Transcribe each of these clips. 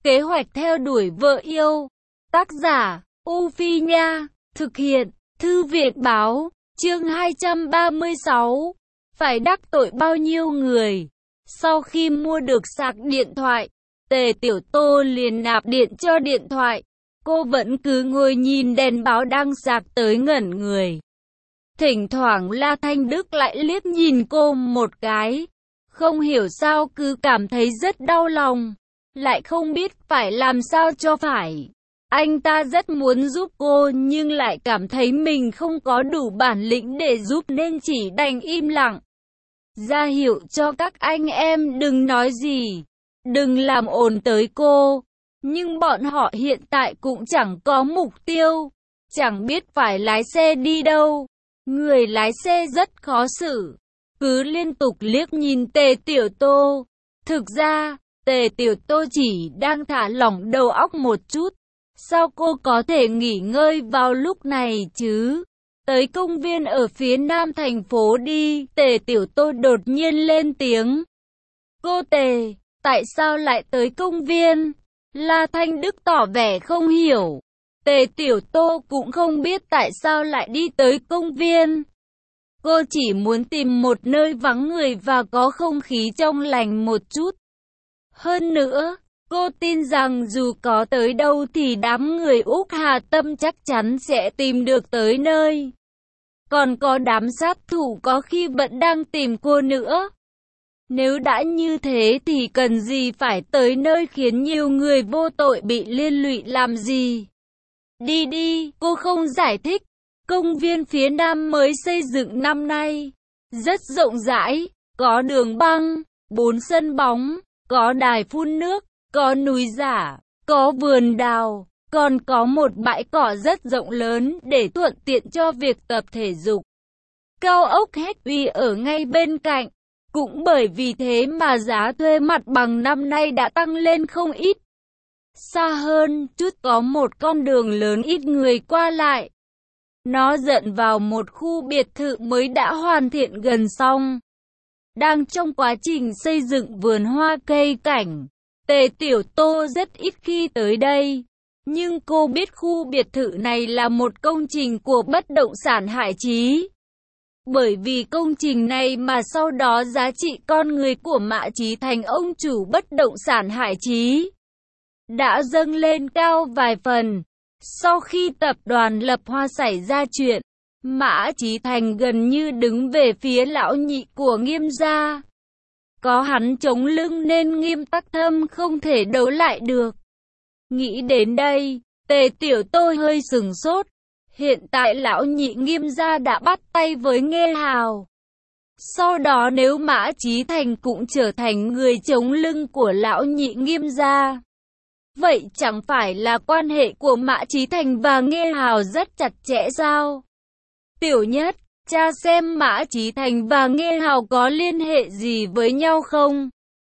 Kế hoạch theo đuổi vợ yêu. Tác giả, U Phi Nha. Thực hiện, Thư viện Báo. Chương 236. Phải đắc tội bao nhiêu người? Sau khi mua được sạc điện thoại, Tề Tiểu Tô liền nạp điện cho điện thoại. Cô vẫn cứ ngồi nhìn đèn báo đang sạc tới ngẩn người. Thỉnh thoảng La Thanh Đức lại liếc nhìn cô một cái. Không hiểu sao cứ cảm thấy rất đau lòng. Lại không biết phải làm sao cho phải. Anh ta rất muốn giúp cô nhưng lại cảm thấy mình không có đủ bản lĩnh để giúp nên chỉ đành im lặng. Ra hiệu cho các anh em đừng nói gì, đừng làm ồn tới cô. Nhưng bọn họ hiện tại cũng chẳng có mục tiêu, chẳng biết phải lái xe đi đâu. Người lái xe rất khó xử, cứ liên tục liếc nhìn Tề Tiểu Tô. Thực ra, Tề Tiểu Tô chỉ đang thả lỏng đầu óc một chút. Sao cô có thể nghỉ ngơi vào lúc này chứ? Tới công viên ở phía nam thành phố đi. Tề Tiểu Tô đột nhiên lên tiếng. Cô Tề, tại sao lại tới công viên? La Thanh Đức tỏ vẻ không hiểu. Tề Tiểu Tô cũng không biết tại sao lại đi tới công viên. Cô chỉ muốn tìm một nơi vắng người và có không khí trong lành một chút. Hơn nữa, cô tin rằng dù có tới đâu thì đám người Úc Hà Tâm chắc chắn sẽ tìm được tới nơi. Còn có đám sát thủ có khi vẫn đang tìm cô nữa. Nếu đã như thế thì cần gì phải tới nơi khiến nhiều người vô tội bị liên lụy làm gì? Đi đi, cô không giải thích. Công viên phía nam mới xây dựng năm nay, rất rộng rãi, có đường băng, 4 sân bóng, có đài phun nước, có núi giả, có vườn đào, còn có một bãi cỏ rất rộng lớn để thuận tiện cho việc tập thể dục. Cao ốc Hetway ở ngay bên cạnh. Cũng bởi vì thế mà giá thuê mặt bằng năm nay đã tăng lên không ít. Xa hơn chút có một con đường lớn ít người qua lại. Nó dẫn vào một khu biệt thự mới đã hoàn thiện gần xong. Đang trong quá trình xây dựng vườn hoa cây cảnh. Tề Tiểu Tô rất ít khi tới đây. Nhưng cô biết khu biệt thự này là một công trình của bất động sản Hải Chí. Bởi vì công trình này mà sau đó giá trị con người của Mã Chí Thành, ông chủ bất động sản Hải Chí, đã dâng lên cao vài phần. Sau khi tập đoàn Lập Hoa xảy ra chuyện, Mã Chí Thành gần như đứng về phía lão nhị của Nghiêm gia. Có hắn chống lưng nên Nghiêm Tắc Thâm không thể đấu lại được. Nghĩ đến đây, Tề Tiểu Tô hơi sửng sốt. Hiện tại lão nhị Nghiêm gia đã bắt tay với Nghê Hào. Sau đó nếu Mã Chí Thành cũng trở thành người chống lưng của lão nhị Nghiêm gia, vậy chẳng phải là quan hệ của Mã Chí Thành và Nghê Hào rất chặt chẽ sao? Tiểu Nhất, tra xem Mã Chí Thành và Nghê Hào có liên hệ gì với nhau không?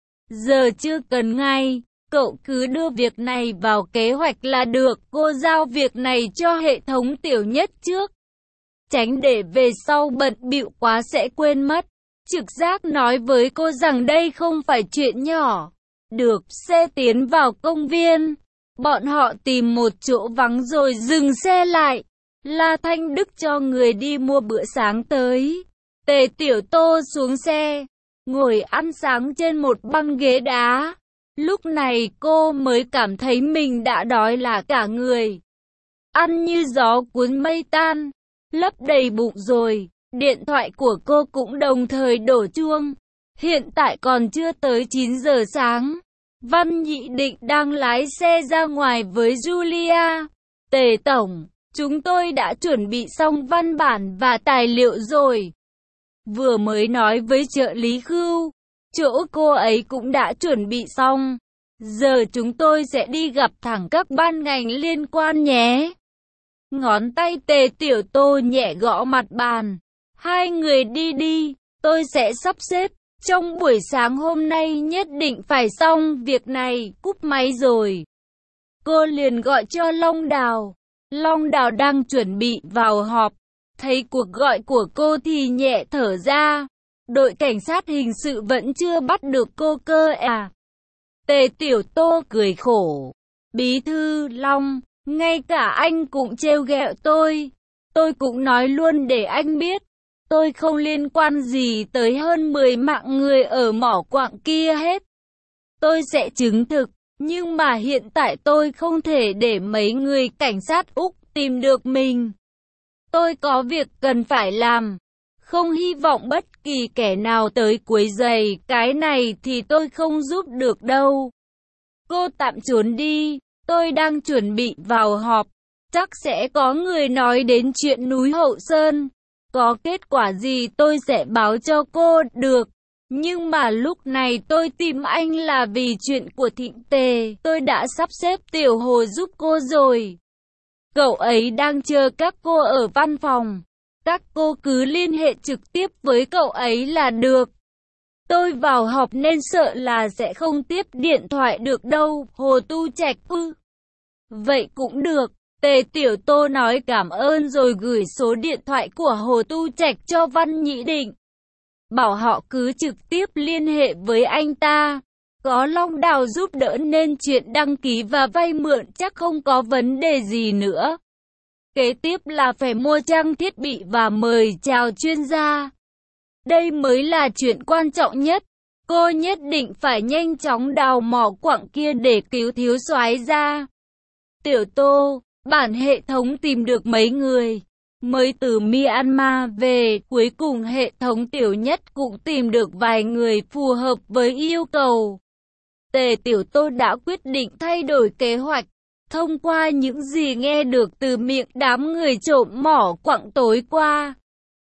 Giờ chưa cần ngay. Cậu cứ đưa việc này vào kế hoạch là được. Cô giao việc này cho hệ thống Tiểu Nhất trước, tránh để về sau bận bịu quá sẽ quên mất. Trực giác nói với cô rằng đây không phải chuyện nhỏ. Được, xe tiến vào công viên. Bọn họ tìm một chỗ vắng rồi dừng xe lại. La Thanh Đức cho người đi mua bữa sáng tới. Tề Tiểu Tô xuống xe, ngồi ăn sáng trên một băng ghế đá. Lúc này cô mới cảm thấy mình đã đói là cả người. Ăn như gió cuốn mây tan, lấp đầy bụng rồi. Điện thoại của cô cũng đồng thời đổ chuông. Hiện tại còn chưa tới 9 giờ sáng. Văn Nhị Định đang lái xe ra ngoài với Julia. Tề Tổng, chúng tôi đã chuẩn bị xong văn bản và tài liệu rồi. Vừa mới nói với trợ lý Khưu, chỗ cô ấy cũng đã chuẩn bị xong. Giờ chúng tôi sẽ đi gặp thẳng các ban ngành liên quan nhé. Ngón tay Tề Tiểu Tô nhẹ gõ mặt bàn. Hai người đi đi, tôi sẽ sắp xếp. Trong buổi sáng hôm nay nhất định phải xong việc này. Cúp máy rồi, cô liền gọi cho Long Đào. Long Đào đang chuẩn bị vào họp. Thấy cuộc gọi của cô thì nhẹ thở ra. Đội cảnh sát hình sự vẫn chưa bắt được cô cơ à? Tề Tiểu Tô cười khổ. Bí thư Long, ngay cả anh cũng trêu ghẹo tôi. Tôi cũng nói luôn để anh biết. Tôi không liên quan gì tới hơn 10 mạng người ở mỏ quặng kia hết. Tôi sẽ chứng thực, nhưng mà hiện tại tôi không thể để mấy người cảnh sát Úc tìm được mình. Tôi có việc cần phải làm. Không hy vọng bất kỳ kẻ nào tới quấy rầy, cái này thì tôi không giúp được đâu. Cô tạm trốn đi, tôi đang chuẩn bị vào họp. Chắc sẽ có người nói đến chuyện núi Hậu Sơn. Có kết quả gì tôi sẽ báo cho cô được. Nhưng mà lúc này tôi tìm anh là vì chuyện của Thịnh Tề. Tôi đã sắp xếp Tiểu Hồ giúp cô rồi. Cậu ấy đang chờ các cô ở văn phòng. Các cô cứ liên hệ trực tiếp với cậu ấy là được. Tôi vào họp nên sợ là sẽ không tiếp điện thoại được đâu. Hồ Tu Trạch ư? Vậy cũng được. Tề Tiểu Tô nói cảm ơn rồi gửi số điện thoại của Hồ Tu Trạch cho Văn Nhĩ Định. Bảo họ cứ trực tiếp liên hệ với anh ta. Có Long Đào giúp đỡ nên chuyện đăng ký và vay mượn chắc không có vấn đề gì nữa. Kế tiếp là phải mua trang thiết bị và mời chào chuyên gia. Đây mới là chuyện quan trọng nhất. Cô nhất định phải nhanh chóng đào mỏ quặng kia để cứu thiếu soái ra. Tiểu Tô, bản hệ thống tìm được mấy người mới từ Myanmar về, cuối cùng hệ thống Tiểu Nhất cũng tìm được vài người phù hợp với yêu cầu. Tề Tiểu Tô đã quyết định thay đổi kế hoạch. Thông qua những gì nghe được từ miệng đám người trộm mỏ quặng tối qua,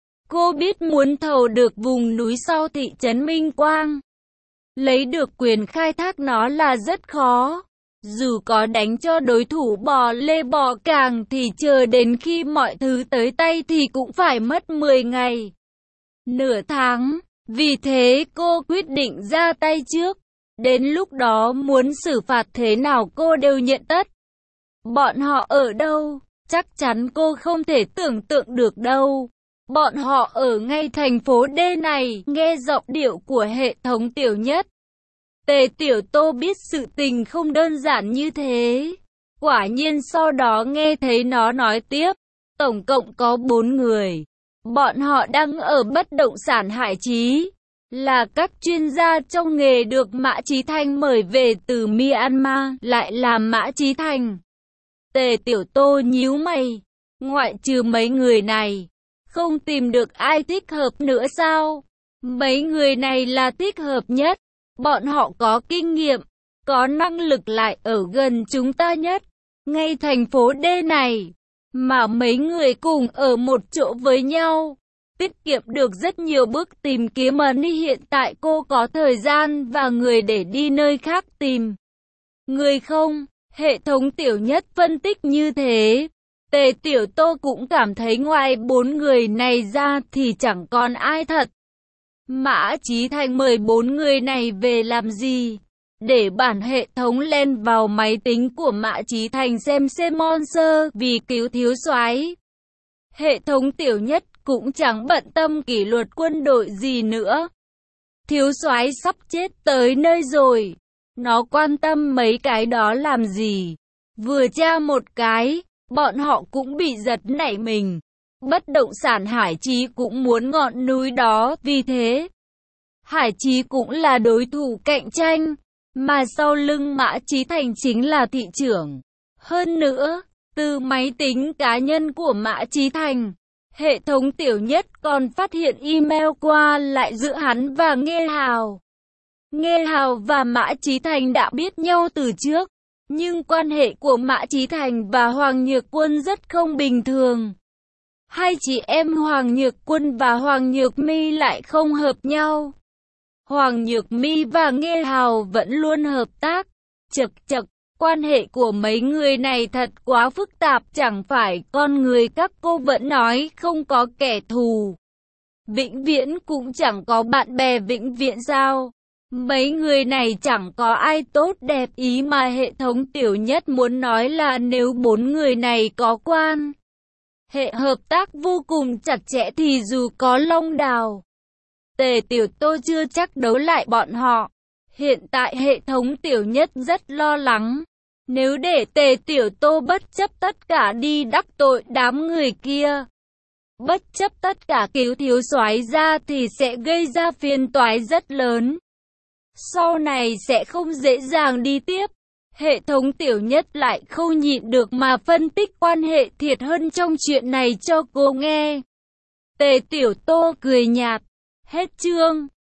cô biết muốn thầu được vùng núi sau thị trấn Minh Quang, lấy được quyền khai thác nó là rất khó. Dù có đánh cho đối thủ bò lê bò càng thì chờ đến khi mọi thứ tới tay thì cũng phải mất 10 ngày, nửa tháng. Vì thế cô quyết định ra tay trước. Đến lúc đó muốn xử phạt thế nào cô đều nhận tất. Bọn họ ở đâu? Chắc chắn cô không thể tưởng tượng được đâu. Bọn họ ở ngay thành phố D này. Nghe giọng điệu của hệ thống Tiểu Nhất, Tề Tiểu Tô biết sự tình không đơn giản như thế. Quả nhiên sau đó nghe thấy nó nói tiếp. Tổng cộng có 4 người. Bọn họ đang ở bất động sản Hải Chí. Là các chuyên gia trong nghề được Mã Chí Thành mời về từ Myanmar. Lại là Mã Chí Thành. Tề Tiểu Tô nhíu mày. Ngoại trừ mấy người này, không tìm được ai thích hợp nữa sao? Mấy người này là thích hợp nhất. Bọn họ có kinh nghiệm, có năng lực lại ở gần chúng ta nhất. Ngay thành phố D này, mà mấy người cùng ở một chỗ với nhau, tiết kiệm được rất nhiều bước tìm kiếm. Hiện tại cô có thời gian và người để đi nơi khác tìm người không? Hệ thống Tiểu Nhất phân tích như thế. Tề Tiểu Tô cũng cảm thấy ngoài 4 người này ra thì chẳng còn ai thật. Mã Chí Thành mời 4 người này về làm gì? Để bản hệ thống lên vào máy tính của Mã Chí Thành xem monster vì cứu thiếu soái. Hệ thống Tiểu Nhất cũng chẳng bận tâm kỷ luật quân đội gì nữa. Thiếu soái sắp chết tới nơi rồi. Nó quan tâm mấy cái đó làm gì? Vừa tra một cái, bọn họ cũng bị giật nảy mình. Bất động sản Hải Chí cũng muốn ngọn núi đó, vì thế Hải Chí cũng là đối thủ cạnh tranh, mà sau lưng Mã Chí Thành chính là thị trưởng. Hơn nữa, từ máy tính cá nhân của Mã Chí Thành, hệ thống Tiểu Nhất còn phát hiện email qua lại giữa hắn và Nghê Hào. Nghê Hào và Mã Chí Thành đã biết nhau từ trước, nhưng quan hệ của Mã Chí Thành và Hoàng Nhược Quân rất không bình thường. Hai chị em Hoàng Nhược Quân và Hoàng Nhược My lại không hợp nhau. Hoàng Nhược My và Nghê Hào vẫn luôn hợp tác. Chậc chậc, quan hệ của mấy người này thật quá phức tạp, chẳng phải con người các cô vẫn nói không có kẻ thù vĩnh viễn cũng chẳng có bạn bè vĩnh viễn sao? Mấy người này chẳng có ai tốt đẹp, ý mà hệ thống Tiểu Nhất muốn nói là nếu 4 người này có quan hệ hợp tác vô cùng chặt chẽ thì dù có Long Đào, Tề Tiểu Tô chưa chắc đấu lại bọn họ. Hiện tại hệ thống Tiểu Nhất rất lo lắng. Nếu để Tề Tiểu Tô bất chấp tất cả đi đắc tội đám người kia, bất chấp tất cả cứu thiếu soái ra thì sẽ gây ra phiền toái rất lớn. Sau này sẽ không dễ dàng đi tiếp. Hệ thống Tiểu Nhất lại không nhịn được mà phân tích quan hệ Thiệt Hân trong chuyện này cho cô nghe. Tề Tiểu Tô cười nhạt. Hết chương.